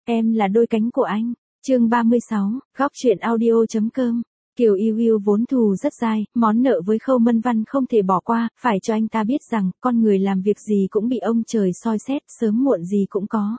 Em là đôi cánh của anh. Chương 36, góc truyện audio.com. Kiều Yêu Yêu vốn thù rất dai, món nợ với Khâu Mân Văn không thể bỏ qua, phải cho anh ta biết rằng, con người làm việc gì cũng bị ông trời soi xét, sớm muộn gì cũng có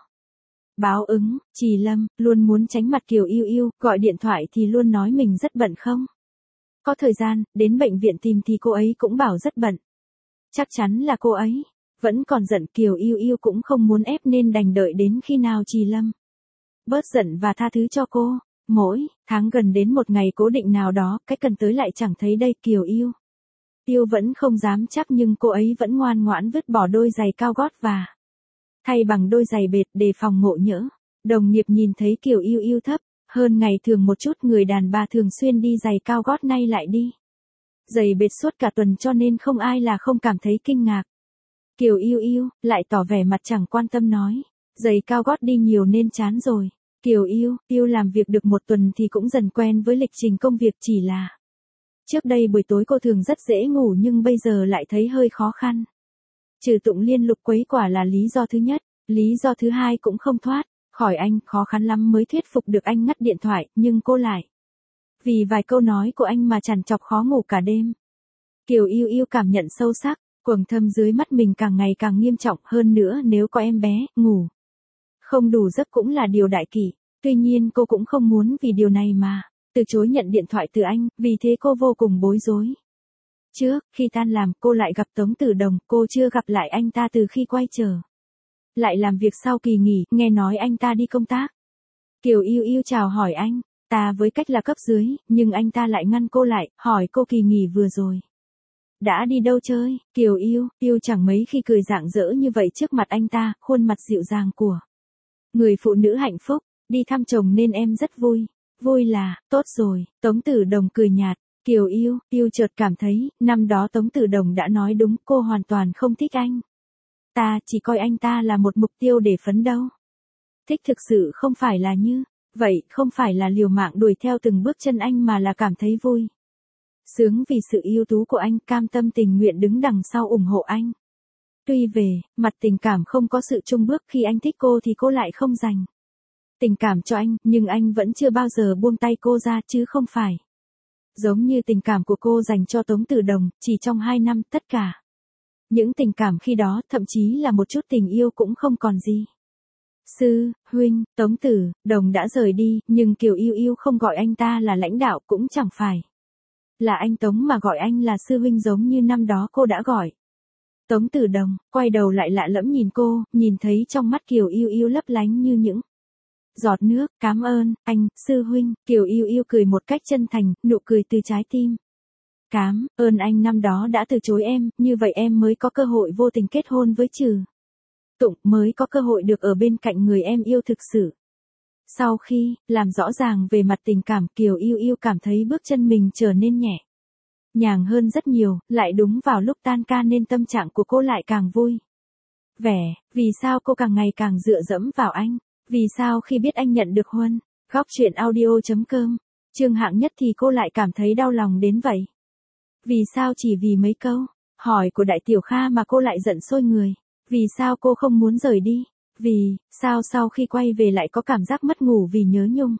báo ứng. Trì Lâm luôn muốn tránh mặt Kiều Yêu Yêu, gọi điện thoại thì luôn nói mình rất bận không có thời gian, đến bệnh viện tìm thì cô ấy cũng bảo rất bận. Chắc chắn là cô ấy vẫn còn giận. Kiều Yêu Yêu cũng không muốn ép nên đành đợi đến khi nào Trì Lâm bớt giận và tha thứ cho cô. Mỗi tháng gần đến một ngày cố định nào đó, cái cần tới lại chẳng thấy đây. Kiều Yêu Yêu vẫn không dám chắc nhưng cô ấy vẫn ngoan ngoãn vứt bỏ đôi giày cao gót và thay bằng đôi giày bệt để phòng ngộ nhỡ. Đồng nghiệp nhìn thấy Kiều Yêu Yêu thấp hơn ngày thường một chút, người đàn bà thường xuyên đi giày cao gót nay lại đi giày bệt suốt cả tuần cho nên không ai là không cảm thấy kinh ngạc. Kiều Yêu Yêu lại tỏ vẻ mặt chẳng quan tâm nói, giày cao gót đi nhiều nên chán rồi. Kiều Yêu Yêu làm việc được một tuần thì cũng dần quen với lịch trình công việc, chỉ là trước đây buổi tối cô thường rất dễ ngủ nhưng bây giờ lại thấy hơi khó khăn. Trừ Tụng liên lục quấy quả là lý do thứ nhất, lý do thứ hai cũng không thoát khỏi anh, khó khăn lắm mới thuyết phục được anh ngắt điện thoại, nhưng cô lại vì vài câu nói của anh mà trằn trọc khó ngủ cả đêm. Kiều Yêu Yêu cảm nhận sâu sắc, quầng thâm dưới mắt mình càng ngày càng nghiêm trọng hơn nữa, nếu có em bé, ngủ không đủ giấc cũng là điều đại kỷ. Tuy nhiên cô cũng không muốn vì điều này mà từ chối nhận điện thoại từ anh, vì thế cô vô cùng bối rối. Trước khi tan làm cô lại gặp Tống Tử Đồng, cô chưa gặp lại anh ta từ khi quay trở lại làm việc sau kỳ nghỉ, nghe nói anh ta đi công tác. Kiều Yêu Yêu chào hỏi anh ta với cách là cấp dưới, nhưng anh ta lại ngăn cô lại, hỏi cô kỳ nghỉ vừa rồi đã đi đâu chơi. Kiều Yêu Yêu chẳng mấy khi cười rạng rỡ như vậy trước mặt anh ta, khuôn mặt dịu dàng của người phụ nữ hạnh phúc. Đi thăm chồng nên em rất vui. Vui là, tốt rồi. Tống Tử Đồng cười nhạt. Kiều Yêu Yêu chợt cảm thấy, năm đó Tống Tử Đồng đã nói đúng, cô hoàn toàn không thích anh ta, chỉ coi anh ta là một mục tiêu để phấn đấu. Thích thực sự không phải là như vậy, không phải là liều mạng đuổi theo từng bước chân anh mà là cảm thấy vui sướng vì sự ưu tú của anh, cam tâm tình nguyện đứng đằng sau ủng hộ anh. Tuy về mặt tình cảm không có sự chung bước, khi anh thích cô thì cô lại không dành tình cảm cho anh, nhưng anh vẫn chưa bao giờ buông tay cô ra, chứ không phải giống như tình cảm của cô dành cho Tống Tử Đồng. Chỉ trong 2 năm, tất cả những tình cảm khi đó, thậm chí là một chút tình yêu cũng không còn gì. Sư huynh Tống Tử Đồng đã rời đi, nhưng Kiều Yêu Yêu không gọi anh ta là lãnh đạo, cũng chẳng phải là anh Tống mà gọi anh là sư huynh giống như năm đó cô đã gọi. Tống Tử Đồng quay đầu lại lạ lẫm nhìn cô, nhìn thấy trong mắt Kiều Yêu Yêu lấp lánh như những giọt nước. Cảm ơn anh, sư huynh. Kiều Yêu Yêu cười một cách chân thành, nụ cười từ trái tim. Cảm ơn anh năm đó đã từ chối em, như vậy em mới có cơ hội vô tình kết hôn với Trừ Tụng, mới có cơ hội được ở bên cạnh người em yêu thực sự. Sau khi làm rõ ràng về mặt tình cảm, Kiều Yêu Yêu cảm thấy bước chân mình trở nên nhẹ nhàng hơn rất nhiều, lại đúng vào lúc tan ca nên tâm trạng của cô lại càng vui vẻ. Vì sao cô càng ngày càng dựa dẫm vào anh? Vì sao khi biết anh nhận được huân góc truyện audio.com chương hạng nhất thì cô lại cảm thấy đau lòng đến vậy? Vì sao chỉ vì mấy câu hỏi của Đại Tiểu Kha mà cô lại giận sôi người? Vì sao cô không muốn rời đi? Vì sao sau khi quay về lại có cảm giác mất ngủ vì nhớ nhung?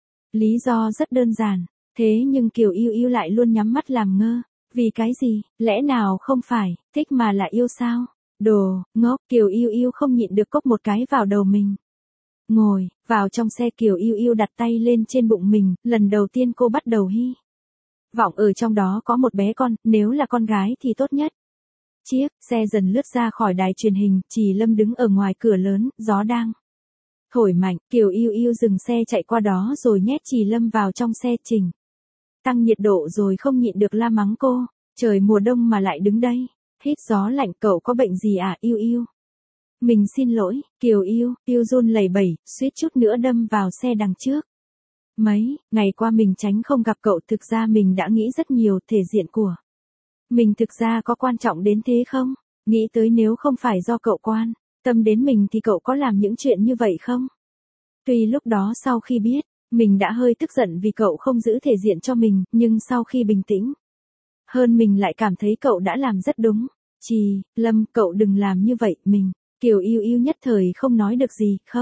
Lý do rất đơn giản, thế nhưng Kiều Yêu Yêu lại luôn nhắm mắt làm ngơ. Vì cái gì? Lẽ nào không phải thích mà là yêu sao? Đồ ngốc. Kiều Yêu Yêu không nhịn được cốc một cái vào đầu mình. Ngồi vào trong xe, Kiều Yêu Yêu đặt tay lên trên bụng mình, lần đầu tiên cô bắt đầu hy vọng ở trong đó có một bé con, nếu là con gái thì tốt nhất. Chiếc xe dần lướt ra khỏi đài truyền hình, Trì Lâm đứng ở ngoài cửa lớn, gió đang thổi mạnh. Kiều Yêu Yêu dừng xe chạy qua đó rồi nhét Trì Lâm vào trong xe, chỉnh tăng nhiệt độ rồi không nhịn được la mắng cô. Trời mùa đông mà lại đứng đây hít gió lạnh, cậu có bệnh gì à Yêu Yêu? Mình xin lỗi. Kiều Yêu Yêu run lẩy bẩy, suýt chút nữa đâm vào xe đằng trước. Mấy ngày qua mình tránh không gặp cậu, thực ra mình đã nghĩ rất nhiều, thể diện của mình thực ra có quan trọng đến thế không? Nghĩ tới nếu không phải do cậu quan tâm đến mình thì cậu có làm những chuyện như vậy không? Tuy lúc đó sau khi biết, mình đã hơi tức giận vì cậu không giữ thể diện cho mình, nhưng sau khi bình tĩnh hơn mình lại cảm thấy cậu đã làm rất đúng. Trì Lâm, cậu đừng làm như vậy, mình. Kiều Yêu Yêu nhất thời không nói được gì. Không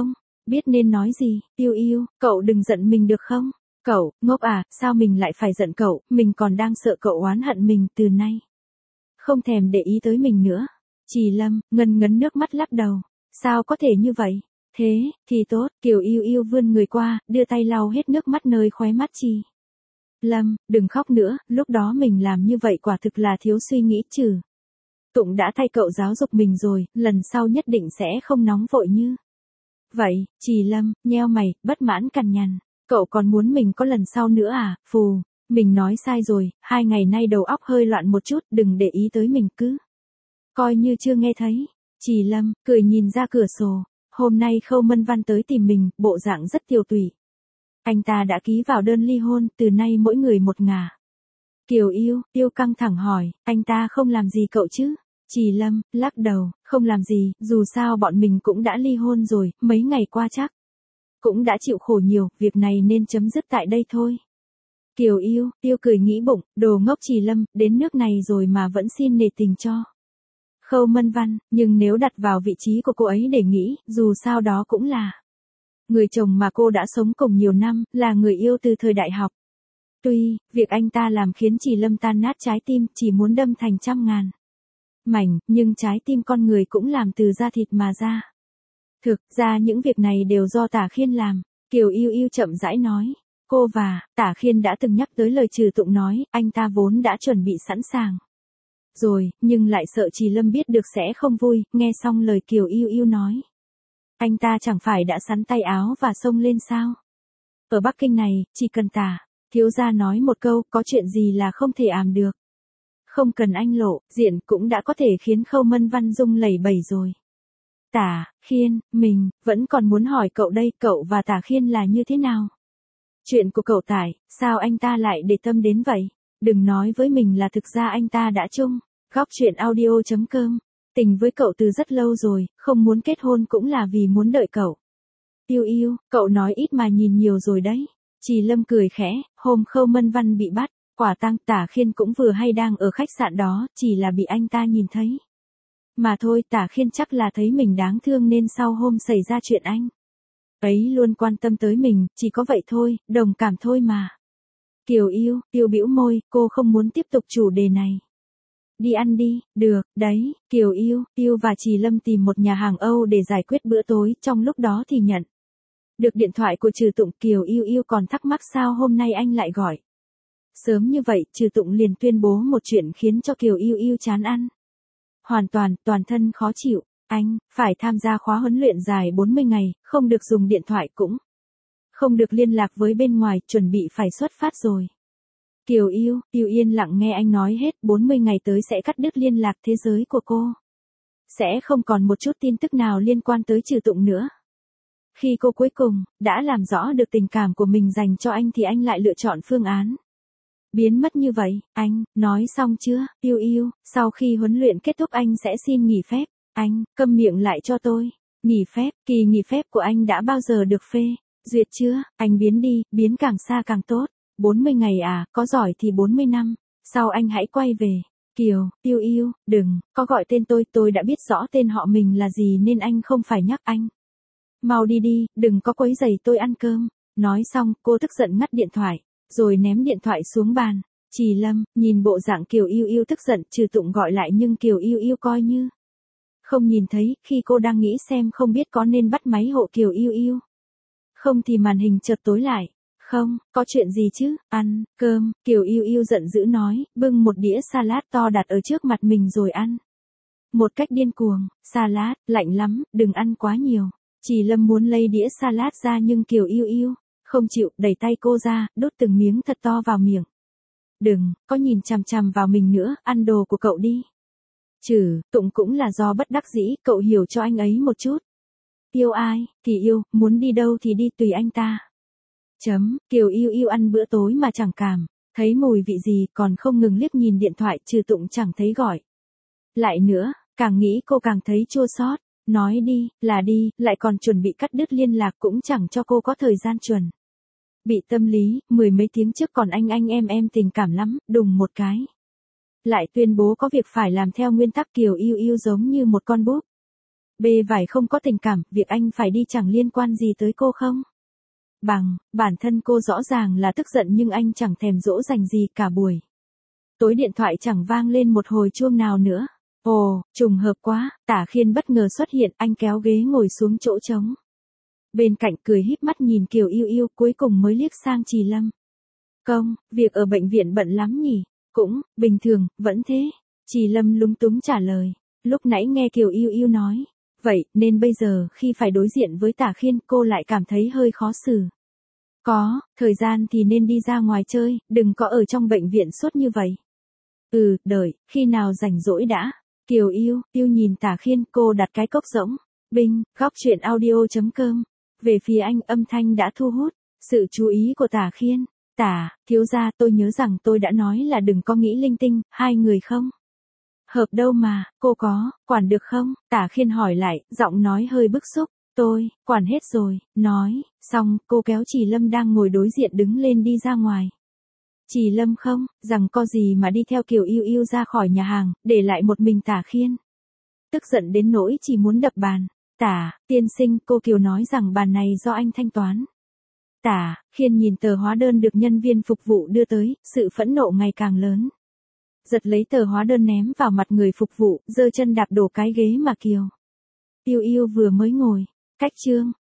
biết nên nói gì, yêu yêu, cậu đừng giận mình được không? Cậu, ngốc à, sao mình lại phải giận cậu, mình còn đang sợ cậu oán hận mình từ nay. Không thèm để ý tới mình nữa. Trì Lâm, ngân ngấn nước mắt lắc đầu. Sao có thể như vậy? Thế, thì tốt, Kiều Yêu Yêu vươn người qua, đưa tay lau hết nước mắt nơi khóe mắt Trì Lâm, đừng khóc nữa, lúc đó mình làm như vậy quả thực là thiếu suy nghĩ trừ. Tụng đã thay cậu giáo dục mình rồi, lần sau nhất định sẽ không nóng vội như vậy. Trì Lâm, nheo mày, bất mãn cằn nhằn. Cậu còn muốn mình có lần sau nữa à, phù. Mình nói sai rồi, 2 ngày nay đầu óc hơi loạn một chút, đừng để ý tới mình cứ. Coi như chưa nghe thấy. Trì Lâm, cười nhìn ra cửa sổ. Hôm nay Khâu Mân Văn tới tìm mình, bộ dạng rất tiều tụy. Anh ta đã ký vào đơn ly hôn, từ nay mỗi người một ngả. Kiều Yêu, Yêu căng thẳng hỏi, anh ta không làm gì cậu chứ? Trì Lâm, lắc đầu, không làm gì, dù sao bọn mình cũng đã ly hôn rồi, mấy ngày qua chắc. Cũng đã chịu khổ nhiều, việc này nên chấm dứt tại đây thôi. Kiều Yêu, Yêu cười nghĩ bụng, đồ ngốc Trì Lâm, đến nước này rồi mà vẫn xin nể tình cho Khâu Mân Văn, nhưng nếu đặt vào vị trí của cô ấy để nghĩ, dù sao đó cũng là người chồng mà cô đã sống cùng nhiều năm, là người yêu từ thời đại học. Tuy, việc anh ta làm khiến Trì Lâm tan nát trái tim, chỉ muốn đâm thành trăm ngàn mảnh, nhưng trái tim con người cũng làm từ da thịt mà ra. Thực ra những việc này đều do Tả Khiên làm. Kiều Yêu Yêu chậm rãi nói. Cô và Tả Khiên đã từng nhắc tới lời trừ tụng nói, anh ta vốn đã chuẩn bị sẵn sàng rồi, nhưng lại sợ Trì Lâm biết được sẽ không vui, nghe xong lời Kiều Yêu Yêu nói. Anh ta chẳng phải đã sắn tay áo và xông lên sao? Ở Bắc Kinh này, chỉ cần Tả thiếu gia nói một câu, có chuyện gì là không thể àm được. Không cần anh lộ, diện cũng đã có thể khiến Khâu Mân Văn rung lẩy bẩy rồi. Tả Khiên, mình vẫn còn muốn hỏi cậu đây, cậu và Tả Khiên là như thế nào? Chuyện của cậu Tải, sao anh ta lại để tâm đến vậy? Đừng nói với mình là thực ra anh ta đã chung. Góc chuyện audio.com. Tình với cậu từ rất lâu rồi, không muốn kết hôn cũng là vì muốn đợi cậu. Yêu Yêu, cậu nói ít mà nhìn nhiều rồi đấy. Trì Lâm cười khẽ, hôm Khâu Mân Văn bị bắt, quả tang Tả Khiên cũng vừa hay đang ở khách sạn đó, chỉ là bị anh ta nhìn thấy. Mà thôi, Tả Khiên chắc là thấy mình đáng thương nên sau hôm xảy ra chuyện anh ấy luôn quan tâm tới mình, chỉ có vậy thôi, đồng cảm thôi mà. Kiều Yêu, Yêu bĩu môi, cô không muốn tiếp tục chủ đề này. Đi ăn đi, được, đấy, Kiều Yêu, Yêu và Trì Lâm tìm một nhà hàng Âu để giải quyết bữa tối, trong lúc đó thì nhận được điện thoại của Trừ Tụng. Kiều Yêu Yêu còn thắc mắc sao hôm nay anh lại gọi sớm như vậy, Trừ Tụng liền tuyên bố một chuyện khiến cho Kiều Yêu Yêu chán ăn. Hoàn toàn, toàn thân khó chịu. Anh phải tham gia khóa huấn luyện dài 40 ngày, không được dùng điện thoại cũng không được liên lạc với bên ngoài, chuẩn bị phải xuất phát rồi. Kiều Yêu, Yêu yên lặng nghe anh nói hết, 40 ngày tới sẽ cắt đứt liên lạc thế giới của cô. Sẽ không còn một chút tin tức nào liên quan tới Trừ Tụng nữa. Khi cô cuối cùng đã làm rõ được tình cảm của mình dành cho anh thì anh lại lựa chọn phương án biến mất như vậy. Anh nói xong chưa? Yêu Yêu, sau khi huấn luyện kết thúc anh sẽ xin nghỉ phép. Anh câm miệng lại cho tôi. Nghỉ phép, kỳ nghỉ phép của anh đã bao giờ được phê duyệt chưa? Anh biến đi, biến càng xa càng tốt. 40 ngày à, có giỏi thì 40 năm, sau anh hãy quay về. Kiều, Yêu Yêu, đừng có gọi tên tôi đã biết rõ tên họ mình là gì nên anh không phải nhắc anh. Mau đi đi, đừng có quấy rầy tôi ăn cơm. Nói xong, cô tức giận ngắt điện thoại, rồi ném điện thoại xuống bàn. Trì Lâm, nhìn bộ dạng Kiều Yêu Yêu tức giận, Trừ Tụng gọi lại nhưng Kiều Yêu Yêu coi như không nhìn thấy, khi cô đang nghĩ xem không biết có nên bắt máy hộ Kiều Yêu Yêu không thì màn hình chợt tối lại. Không, có chuyện gì chứ, ăn cơm, Kiều Yêu Yêu giận dữ nói, bưng một đĩa salad to đặt ở trước mặt mình rồi ăn. Một cách điên cuồng, salad, lạnh lắm, đừng ăn quá nhiều. Trì Lâm muốn lấy đĩa salad ra nhưng Kiều Yêu Yêu không chịu, đẩy tay cô ra, đút từng miếng thật to vào miệng. Đừng, có nhìn chằm chằm vào mình nữa, ăn đồ của cậu đi. Trừ Tụng cũng là do bất đắc dĩ, cậu hiểu cho anh ấy một chút. Yêu ai, thì yêu, muốn đi đâu thì đi tùy anh ta. Kiều Yêu Yêu ăn bữa tối mà chẳng cảm thấy mùi vị gì, còn không ngừng liếc nhìn điện thoại. Trừ Tụng chẳng thấy gọi lại nữa, càng nghĩ cô càng thấy chua xót. Nói đi, là đi, lại còn chuẩn bị cắt đứt liên lạc cũng chẳng cho cô có thời gian chuẩn bị tâm lý. 10 mấy tiếng trước còn anh em tình cảm lắm, đùng một cái lại tuyên bố có việc phải làm theo nguyên tắc. Kiều Yêu Yêu giống như một con búp B vải không có tình cảm, việc anh phải đi chẳng liên quan gì tới cô không? Bản thân cô rõ ràng là tức giận nhưng anh chẳng thèm dỗ dành gì cả buổi. Tối điện thoại chẳng vang lên một hồi chuông nào nữa. Ồ, trùng hợp quá, Tả Khiên bất ngờ xuất hiện, anh kéo ghế ngồi xuống chỗ trống. Bên cạnh cười híp mắt nhìn Kiều Yêu Yêu, cuối cùng mới liếc sang Trì Lâm. Công, việc ở bệnh viện bận lắm nhỉ? Cũng, bình thường, vẫn thế. Trì Lâm lúng túng trả lời. Lúc nãy nghe Kiều Yêu Yêu nói. Vậy, nên bây giờ, khi phải đối diện với Tả Khiên, cô lại cảm thấy hơi khó xử. Có, thời gian thì nên đi ra ngoài chơi, đừng có ở trong bệnh viện suốt như vậy. Đợi, khi nào rảnh rỗi đã. Kiều Yêu nhìn Tả Khiên, cô đặt cái cốc rỗng. Binh, góc chuyện audio.com. Về phía anh, âm thanh đã thu hút sự chú ý của Tả Khiên. Thiếu gia, tôi nhớ rằng tôi đã nói là đừng có nghĩ linh tinh, hai người không hợp đâu mà, cô có quản được không? Tả Khiên hỏi lại, giọng nói hơi bức xúc. Tôi quản hết rồi, nói xong, cô kéo Trì Lâm đang ngồi đối diện đứng lên đi ra ngoài. Trì Lâm không rằng có gì mà đi theo Kiều Yêu Yêu ra khỏi nhà hàng, để lại một mình Tả Khiên. Tức giận đến nỗi chỉ muốn đập bàn. Tiên sinh, cô Kiều nói rằng bàn này do anh thanh toán. Tả Khiên nhìn tờ hóa đơn được nhân viên phục vụ đưa tới, sự phẫn nộ ngày càng lớn. Giật lấy tờ hóa đơn ném vào mặt người phục vụ, giơ chân đạp đổ cái ghế mà Kiều Yêu Yêu vừa mới ngồi. Cách chương